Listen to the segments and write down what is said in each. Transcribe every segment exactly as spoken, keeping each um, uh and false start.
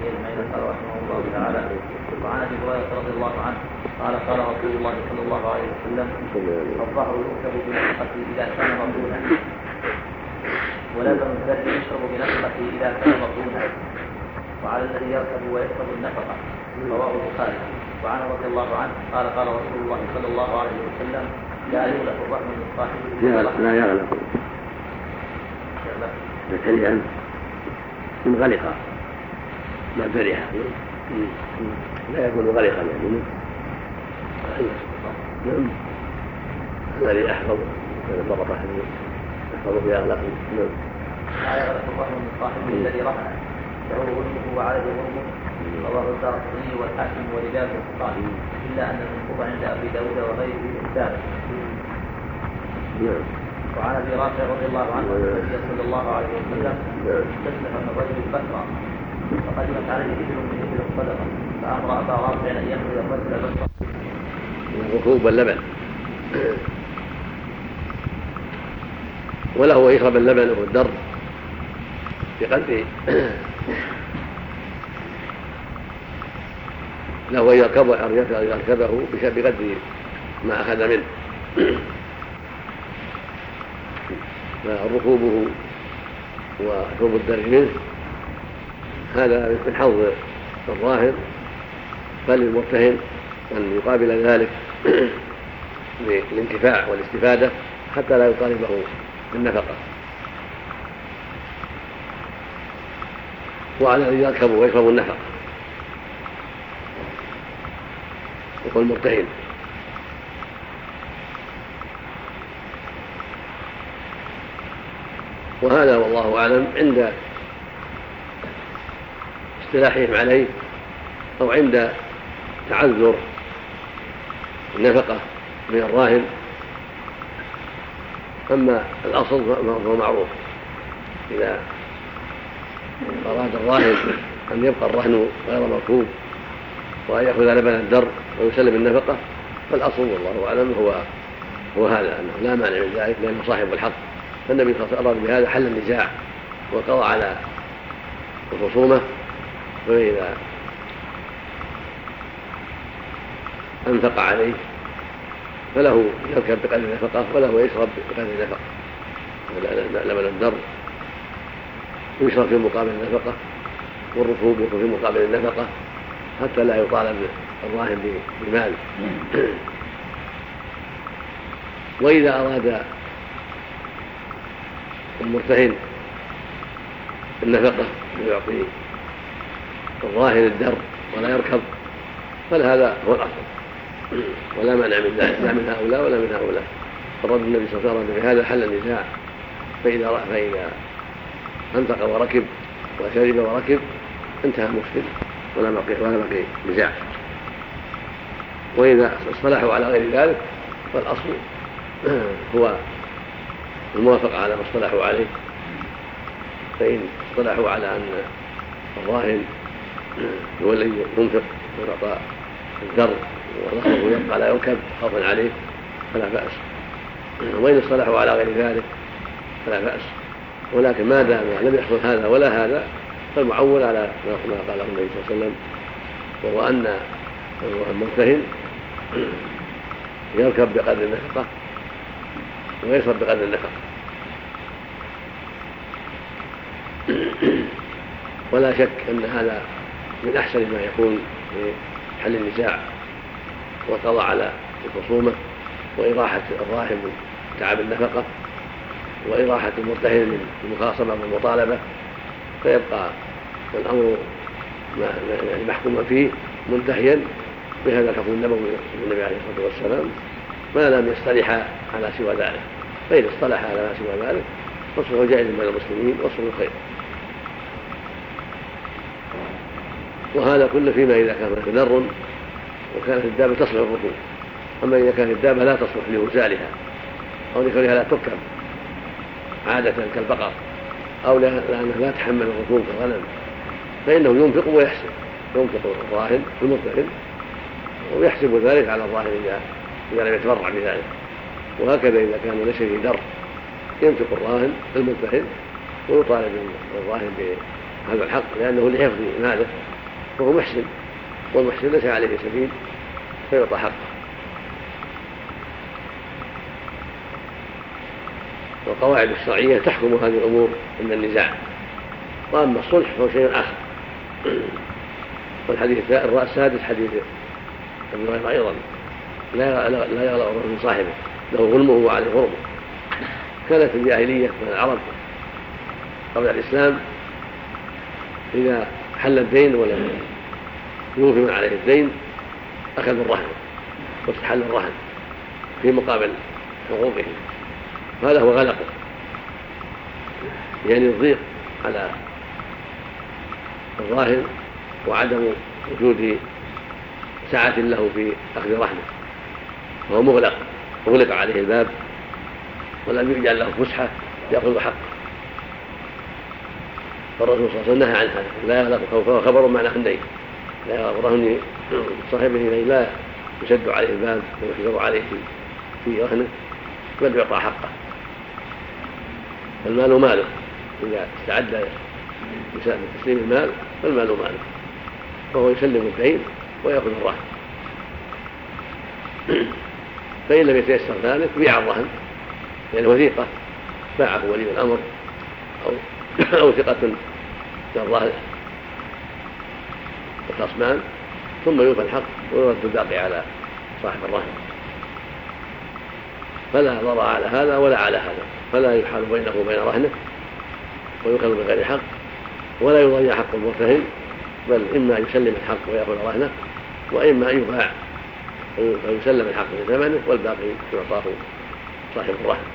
الميمنة رحمه الله تعالى. وعن ابي هريرة رضي الله عنه قال قال رسول الله صلى الله عليه وسلم: الظهر يركب بنفقته إذا كان مردونا، ولبن الذي يشرب بنفقته إذا كان مردونا، وعلى الذي يركب ويشرب النفقة. رواه البخاري. وعن رضي الله عنه قال قال رسول الله صلى الله عليه وسلم: لا يغلق الرحم من صاحبه. لا يغلق لا من غلقا ما فرحا لا يكون غلقا يعني نعم. الذي أحفظ كان ضبط حديث أحفظ بأغلق نعم. لا يغلق الرحم من صاحبه الذي رحم له غلمه وعليه غلمه. رواه الدارقطني والحاكم ورجال الثقات، إلا أن المنقوط عند أبي داود وغيره إحسان. وعن ابي رافع رضي الله عنه النبي صلى الله عليه وسلم استسلف من الرجل البكرة فقدمت عليه ابل من ابل الصدقه فامر ابا رافع ان ياخذ الرجل البكرة ركوب اللبن وله يشرب اللبن والدر بقدر له يركبه بقدر ما اخذ منه. فركوبه وشرب الدر منه هذا من حظ الراهن، بل المرتهن أن يقابل ذلك بالانتفاع والاستفادة حتى لا يطالبه بالنفقة. وعلى الذي يركب ويشرب النفقة يقول المرتهن. وهذا والله أعلم عند اصطلاحهم عليه أو عند تعذر النفقة من الراهن. أما الأصل فهو معروف، إذا أراد الراهن أن يبقى الرهن غير مركوب وأن يأخذ لبن الدر ويسلم النفقة فالأصل والله أعلم هو هو هذا، أنه لا مانع من ذلك لأنه صاحب الحق. فالنبي صلى الله عليه وسلم بهذا حل النزاع وقضى على الخصومة. فإذا أنفق عليه فله يركب بقدر النفقة وله يشرب بقدر النفقة. لبن الدر يشرب في مقابل النفقة والركوب يكون في مقابل النفقة حتى لا يطالب الراهن بمال. وإذا أراد المرتهن النفقة ويعطي الراهن الدر ولا يركب فلهذا هو الأصل ولا مانع من ذلك، لا من هؤلاء ولا من هؤلاء. فرد النبي صلى الله عليه وسلم بهذا حل النزاع. فإذا فإذا أنفق وركب وشرب وركب انتهى المشكل ولا بقي ولا بقي نزاع. وإذا اصطلحوا على غير ذلك فالأصل هو الموافقة على ما اصطلحوا عليه. فإن اصطلحوا على أن الراهن هو الذي ينفق ويعطى الدر وظهره يبقى لا يركب خوفا عليه فلا بأس. وإن اصطلحوا على غير ذلك فلا بأس. ولكن ما دام لم يحصل هذا ولا هذا فالمعول على ما قاله النبي صلى الله عليه وسلم، وهو أن المرتهن يركب بقدر النفقة ويشرب بقدر النفقة. ولا شك أن هذا من أحسن ما يكون في حل النزاع والقضاء على الخصومة وإراحة الراهن من تعب النفقة وإراحة المرتهن من المخاصمة والمطالبة، فيبقى الأمر يعني محكوما فيه منتهيا بهذا الحكم النبوي للنبي عليه الصلاة والسلام ما لم يصطلح على سوى ذلك. فإن اصطلح على ما سوى ذلك فصله جائز بين المسلمين وصله خير. وهذا كله فيما إذا كان هناك ذر وكانت الدابة تصلح الركوب. أما إذا كانت الدابة لا تصلح لوزالها أو لكونها لا تركب عادة كالبقر أو لأنها لا تحمل الركوب كالغنم فإنه ينفق ويحسب، ينفق الراهن المرتهن ويحسب ذلك على الراهن إذا لم يتبرع بذلك. وهكذا إذا كان ليس فيه در ينفق الراهن المرتهن ويطالب الراهن بهذا الحق لأنه لحفظ ماله فهو محسن، والمحسن ليس عليه سبيل فيعطى حقه. والقواعد الشرعية تحكم هذه الأمور عند النزاع، وأما الصلح فهو شيء آخر. والحديث السادس حديث أبي هريرة أيضا لا يغلق الرجل صاحبه، له غلمه وعليه غرمه. كانت في الجاهلية من العرب قبل الإسلام إذا حل الدين ولم يوفي من عليه الدين أخذ الرهن واستحل الرهن في مقابل حقوقه، هذا هو غلقه، يعني الضيق على الراهن وعدم وجود سعة له في أخذ رهنه، وهو مغلق مغلق عليه الباب ولم يجعل له فسحة يأخذ حقه. فالرسول صلى الله عليه وسلم نهى عن هذا، لا يغلق خوفه خبر معنى النهي، لا يغلق رهن صاحبه لا يشد عليه الباب ويحجر عليه في رهنه، بل يعطى حقه. فالمال ماله، إذا استعد بتسليم المال فالمال ماله، فهو يسلم الدين ويأخذ الرهن. فإن لم يتيسر ذلك بيع الرهن، لأنه وثيقة باعه ولي الأمر أو أو ثقة الراهن الخصمان، ثم يوفى الحق ويرد الباقي على صاحب الرهن. فلا ضرر على هذا ولا على هذا، فلا يحال بينه وبين رهنه ويؤخذ بغير حق، ولا يضيع حق المرتهن، بل إما يسلم الحق ويأخذ رهنه، وإما يباع فيسلم الحق بثمنه والباقي يعطاه صاحب الرهن.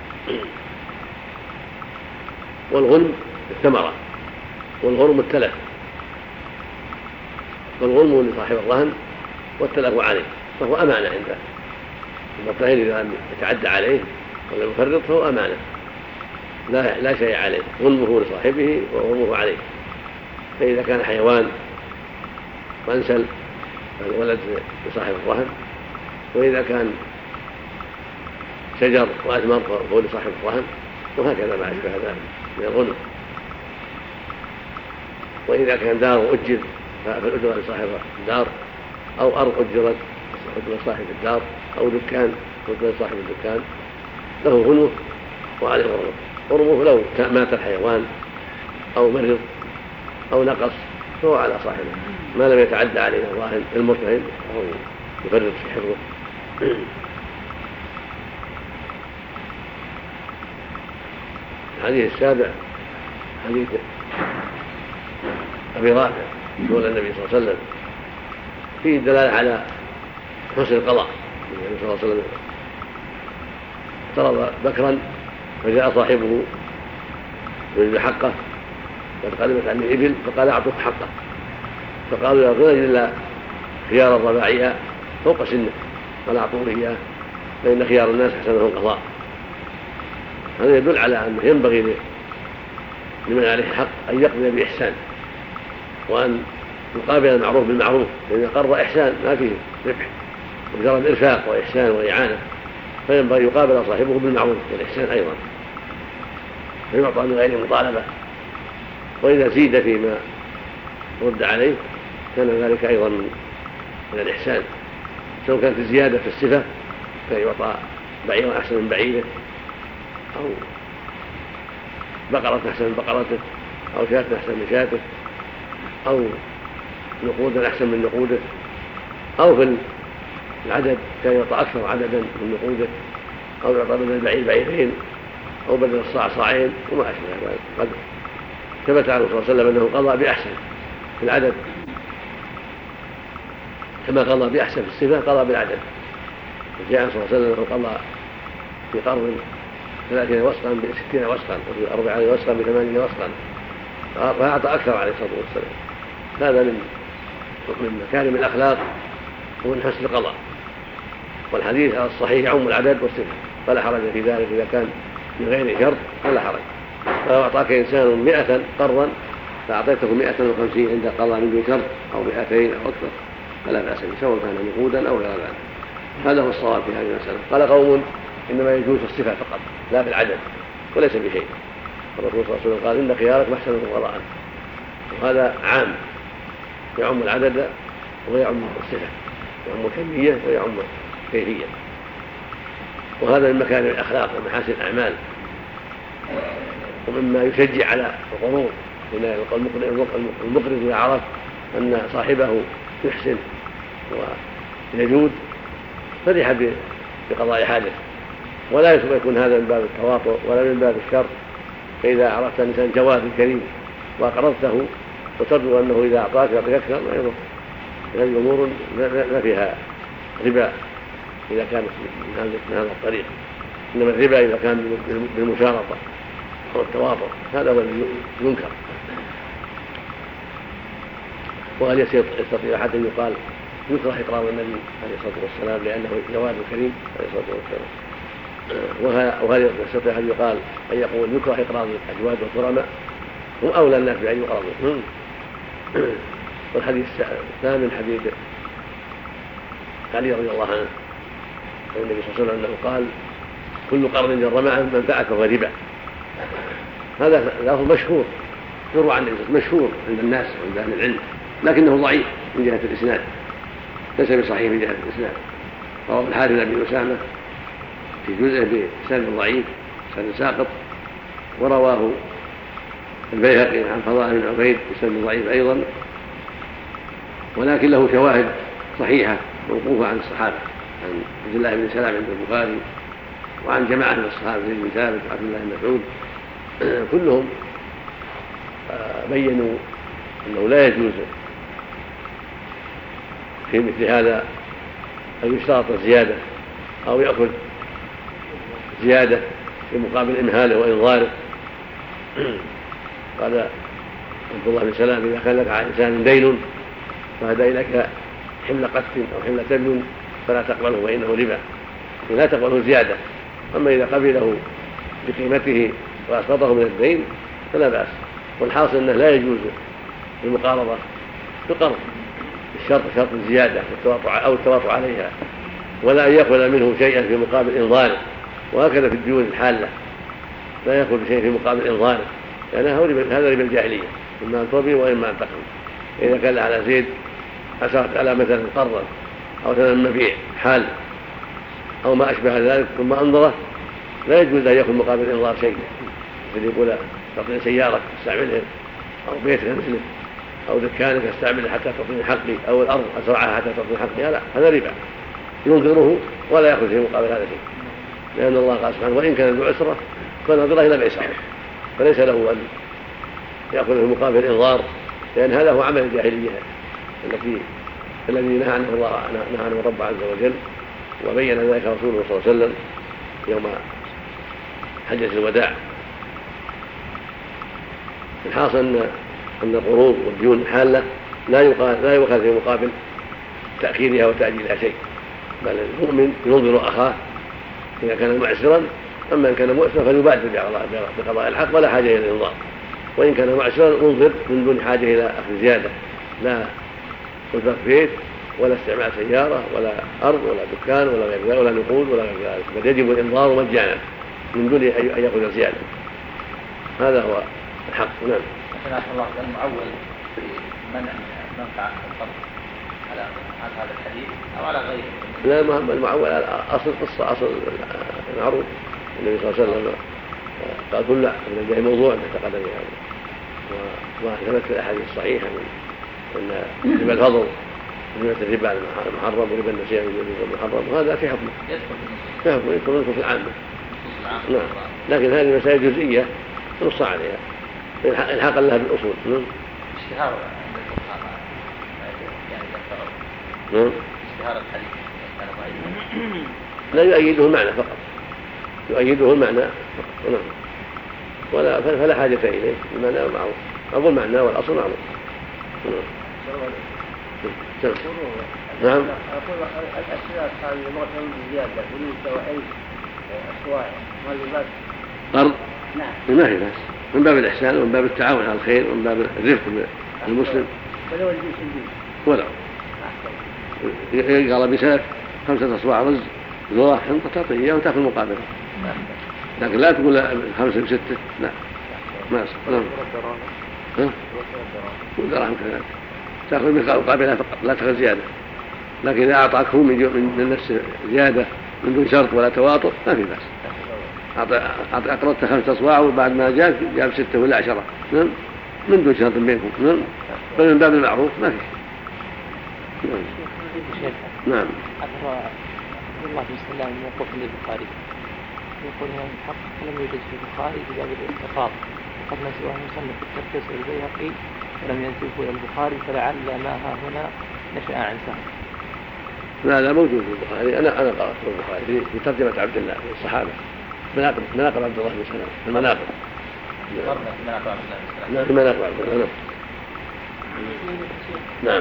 والغنم الثمرة، والغرم التلف، والغرم لصاحب الرهن والتلف عليه، فهو أمانة عنده المرتهن، إذا لم يتعدى عليه ولا يفرط فهو أمانة لا, لا شيء عليه، غنمه لصاحبه وغرمه عليه. فإذا كان حيوان وانسل فالولد لصاحب الرهن، وإذا كان شجر وأثمر فهو لصاحب الرهن، وهكذا ما أشبه ذلك من الغنم. وإذا كان دار أجر فالأجرة لصاحب الدار، أو أرض أجرت لصاحب الدار، أو دكان أجرت لصاحب الدكان، له غنمه وعليه غرمه. غرمه لو مات الحيوان أو مرض أو نقص فهو على صاحبه، ما لم يتعدى عليه الراهن المرتهن أو يفرط في حفظه. الحديث السابع حديث أبي رافع قول النبي صلى الله عليه وسلم فيه دلالة على حسن القضاء. النبي صلى الله عليه وسلم افترض بكرا فجاء صاحبه يريد حقه، قد قدمت عني الإبل فقال أعطوه حقه، فقالوا يا رجل إلا خيار الرباعية فوق سنه قال أعطوه إياه فإن خيار الناس أحسنهم القضاء. هذا يدل على أنه ينبغي لمن عليه حق أن يقضي بإحسان، وأن يقابل المعروف بالمعروف، لأن القرض إحسان ما فيه ربح، مجرد إرفاق وإحسان وإعانة، فينبغي يقابل صاحبه بالمعروف والإحسان أيضا، فيعطى من غير مطالبة. وإذا زيد فيما رد عليه كان ذلك أيضا من الإحسان، سواء كانت الزيادة في الصفة فيعطى بعيرا أحسن من بعيره، أو بقرة أحسن من بقرته، أو شاة أحسن من شاته، أو نقودا أحسن من نقوده، أو في العدد كان يعطى أكثر عددا من نقوده، أو يعطى بدل البعير بعيرين، أو بدل الصاع صاعين، وما أشبه ذلك. قد ثبت عنه صلى الله عليه وسلم أنه قضى بأحسن في العدد، كما قضى بأحسن في الصفة قضى بالعدد. جاء صلى الله عليه وسلم أنه قضى في قرض ثلاثين وسقا بستين وسقا، وفي أربعين وسقا بثمانين وسقا، فأعطى أكثر عليه الصلاة والسلام. هذا من من مكارم الأخلاق ومن حسن القضاء. والحديث على الصحيح يعم العدد والصفة، فلا حرج في ذلك إذا كان من غير شرط فلا حرج. فلو أعطاك إنسان مئة قرضا فأعطيته مئة وخمسين عند قضاء من شرط أو مئتين أو أكثر فلا بأس به، سواء كان نقودا أو غير ذلك. هذا هو الصواب في هذه المسألة. قال قوم إنما يجوز الصفة فقط لا في العدد وليس بشيء. الرسول صلى الله عليه وسلم قال إن خيارك محسن قضاء، وهذا عام يعم العدد ويعم الصفة، يعم الكمية ويعم الكيفية. وهذا من مكارم الأخلاق ومحاسن الأعمال، ومما يشجع على القروض. هنا المقرض إذا عرف أن صاحبه يحسن ويجود فرح بقضاء حاجته، ولا يكون هذا من باب التواطؤ ولا من باب الشر. فإذا عرفت الإنسان جواد كريم وأقرضته وترجو أنه إذا أعطاك يعطيك أكثر ما يضر. هذه أمور ما فيها ربا إذا كانت من هذا الطريق، إنما الربا إذا كان بالمشارطة أو التواطؤ هذا هو الذي ينكر. وهل يستطيع أحد أن يقال يكره إقراض النبي عليه الصلاة والسلام لأنه جواد كريم عليه الصلاة والسلام؟ وهل يستطيع أحد يقال أن يقول يكره إقراض الأجواد والكرماء؟ هم أولى الناس بأن يقرضوا. والحديث الثامن حديث علي رضي الله عنه عن النبي صلى الله عليه وسلم أنه قال كل قرض جر معه منفعة فهو ربا. هذا له مشهور يروى عن مشهور عند الناس وعند أهل العلم، لكنه ضعيف من جهة الإسناد، ليس بصحيح من جهة الإسناد. رواه الحارث بن أبي أسامة في جزء بإسناد ضعيف إسناد ساقط، ورواه البيهقي عن فضائل بن عبيد بإسناد ضعيف أيضا، ولكن له شواهد صحيحة موقوفة عن الصحابة، عن عبد الله بن سلام عند البخاري وعن جماعة من الصحابة زيد بن ثابت وعبد الله بن مسعود، كلهم بينوا أنه لا يجوز في مثل هذا أن يشترط الزيادة أو يأخذ زيادة في مقابل إمهاله وإنظاره. قال عبد الله بن سلام إذا كان لك على إنسان دين فهدى إليك حمل قسط أو حمل تبن فلا تقبله فإنه ربا، لا تقبله زيادة. أما إذا قبله بقيمته وأسقطه من الدين فلا بأس. والحاصل أنه لا يجوز المقارضة بقرض الشرط شرط الزيادة أو التواطؤ عليها، ولا أن يأخذ منه شيئا في مقابل إنظاره. وهكذا في الديون الحالة لا يأخذ شيء في مقابل إنظاره، لأنها يعني هذا ربا الجاهلية، إما أن تربي وإما أن تقرض. إذا كان على زيد أسرت على مثلا قرضا أو ثمن مبيع حال أو ما أشبه ذلك ثم أنظره لا يجوز أن يأخذ مقابل إنظار شيء، مثل يقول تعطيني سيارة استعملها أو بيت مثله أو دكانك استعملها حتى تعطيني حقي أو الأرض أزرعها حتى تعطيني حقي، لا، هذا ربا ينظره ولا يأخذ في مقابل هذا شيء، لأن الله قال سبحانه وإن كان ذو عسرة فنظره إلى ميسرة، فليس له أن يأخذ في مقابل إنظار، لأن هذا هو عمل الجاهلية التي الذي نهى عنه الله نهى عنه رب عز وجل، وبين ذلك رسوله صلى الله عليه وسلم يوم حجة الوداع. الحاصل أن القروض والديون الحالة لا يقال لا يؤخذ في مقابل تأخيرها وتأجيلها شيء، بل المؤمن ينظر أخاه إذا كان معسرا، أما إن كان مؤسرا فليبادر بقضاء الحق ولا حاجة إلى الإنظار، وإن كان معسرا انظر من دون حاجة إلى أخذ زيادة، لا أجرة بيت ولا استعمال سيارة ولا أرض ولا دكان ولا غير ذلك ولا نقود ولا غير ذلك، بل يجب الإنظار مجانا من دون أن يأخذ زيادة. هذا هو الحق. نعم. مثلا الله المعول في منع منفعة القرض على هذا الحديث أو على غيره؟ لا، المهم المعول أصل قصة أصل معروف. النبي صلى الله عليه وسلم قال كل من الجاهل موضوع تحت قدمه هذا، وثبت في الأحاديث الصحيحة أن ربا الفضل ربا الربا المحرم وربا النسيئة المحرم، وهذا في حكمه في حكمه يدخل في العامة. نعم، لكن هذه مسائل جزئية نص عليها الحاقا لها بالأصول. اشتهار نعم اشتهار الحديث لا يؤيده المعنى فقط، يؤيده المعنى فقط. نعم، ولا فلا حاجة إليه، المعنى معروف، أقول معنى والأصل معروف. نعم. نعم. أقول الأشياء هذه معتمد زيادة بالنسبة وأي أسواق واللباس. قرض؟ نعم. ما في بأس، من باب الإحسان ومن باب التعاون على الخير ومن باب الرفق بالمسلم. ولو الجنس الجنس. ولا. قال بسلف خمسة أصواع رز ذرة حنطة تعطيه إياه وتأخذ مقابله، لكن لا تقول خمسة بستة، لا ما يصح. نعم. ها؟ والدراهم كذلك. تأخذ مثل القابلة فقط لا تأخذ زيادة. لكن إذا أعطاك هو من نفسه زيادة من دون شرط ولا تواطؤ ما في بأس. أقرضت خمسة أصواع وبعد ما جاء جاب ستة ولا عشرة من دون شرط بينكم بل من باب المعروف ما في شيء. نعم. الله بسم الله موقف للبخاري يقول هنا الحق لم يوجد في البخاري في باب الاستقراض وقد نسبه المصنف التركيز والبيهقي ولم ينسبه الى البخاري فلعل ما ها هنا نشأ عن سهل. لا لا موجود في البخاري. انا انا قرأت في البخاري في ترجمة عبد الله الصحابة مناقب مناقب عبد الله بن سلام المناقب. نعم في مناقب عبد الله. نعم.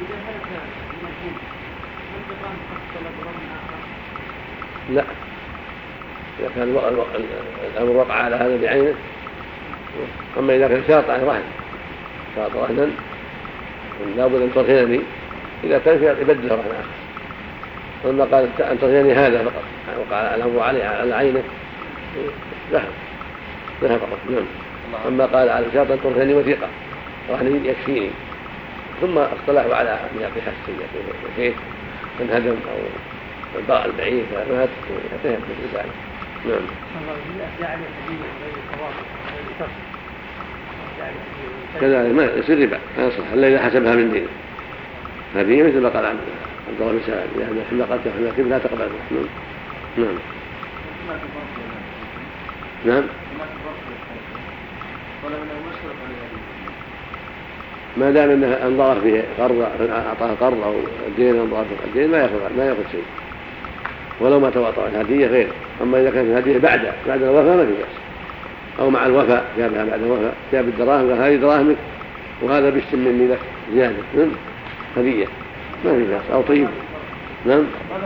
لا إذا كان الأمر وقع على هذا بعينه. أما إذا كان شرط عن رهن شرط رهنا لا بد أن ترهنني إذا كان يبدل رهن آخر. أما قال أن ترهنني هذا فقط وقع الأمر عليه على عينه ذهب ذهب فقط. نعم. أما قال على شرط أن ترهنني وثيقة رهني يكفيني ثم اصطلحوا على أن يعطي حسن كيف من هدم أو الباء البعيد فمات يعطيها مثل ذلك. نعم. كذلك ما يصير ربا ما يصلح الا اذا حسبها من دينه. هذه مثل ما قال عبد الله بن سلام لان حماقته وحماقته لا تقبل. نعم. نعم. ما دام انه انظر فيه قرض اعطاه قرض او الدين انظر في الدين ما ياخذ ما ياخذ شيء ولو ما تواطأ الهديه غيره. اما اذا كانت الهديه بعد بعد الوفاء ما في بأس او مع الوفاء جابها بعد الوفاء جاب الدراهم قال هذه دراهمك وهذا بيشتم مني لك زياده نعم هديه ما في بأس او طيب. نعم.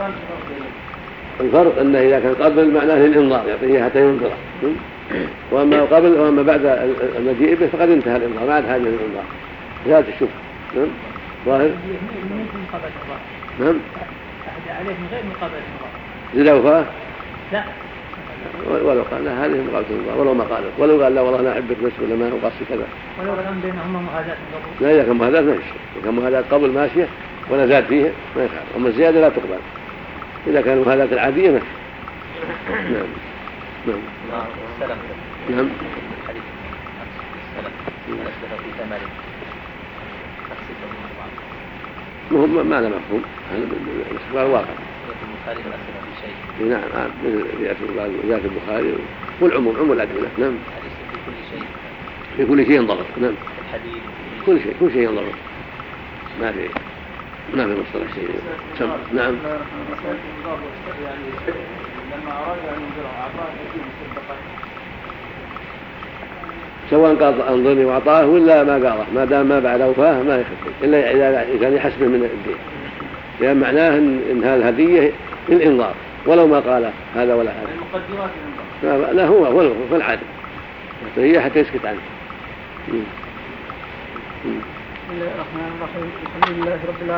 الفرق انه اذا كان قبل معناه للانظار يعطيه حتى ينظر واما قبل واما بعد المجيء به فقد انتهى الانظار ما عاد حاجه للانظار زاد الشبه. نعم. ظاهر. نعم. عليه من غير مقابلة النظر. إذا وفاه؟ لا. ولو قال لا هذه مقابلة النظر ولو ما قال ولو قال لا والله أنا أحبك بس ولا ما أقصي كذا. ولو كان بينهما مهادات النظر. لا إذا كان مهادات ما يشتري. إذا كان مهادات قبل ماشية ولا زاد فيها ما يفعل. أما الزيادة لا تقبل. إذا كان مهادات العادية ما. نعم. نعم. السلام. نعم. الحديث. السلام. السلام في ثمانين. مهم ما له مفهوم هذا الاستقرار واقع. البخاري مثلا في شيء. نعم ذات البخاري والعموم عموم الأدلة. نعم. في كل شيء. في كل شيء ضبط. نعم. الحديث. كل شيء كل شيء ضبط. ما في ما في مصطلح شيء. نعم. لما أراد أن ينظره أعطاه كثير مصدقات. سواء قال انظرني واعطاه ولا ما قاله ما دام ما بعد وفاه ما يخفي الا اذا كان يحسبه من الدين لان معناه ان هذه الهديه للانظار ولو ما قال هذا ولا هذا. المقدمات لا هو هو فالعادة هي حتى يسكت عنه. بسم الله الرحمن الرحيم الحمد لله رب العالمين.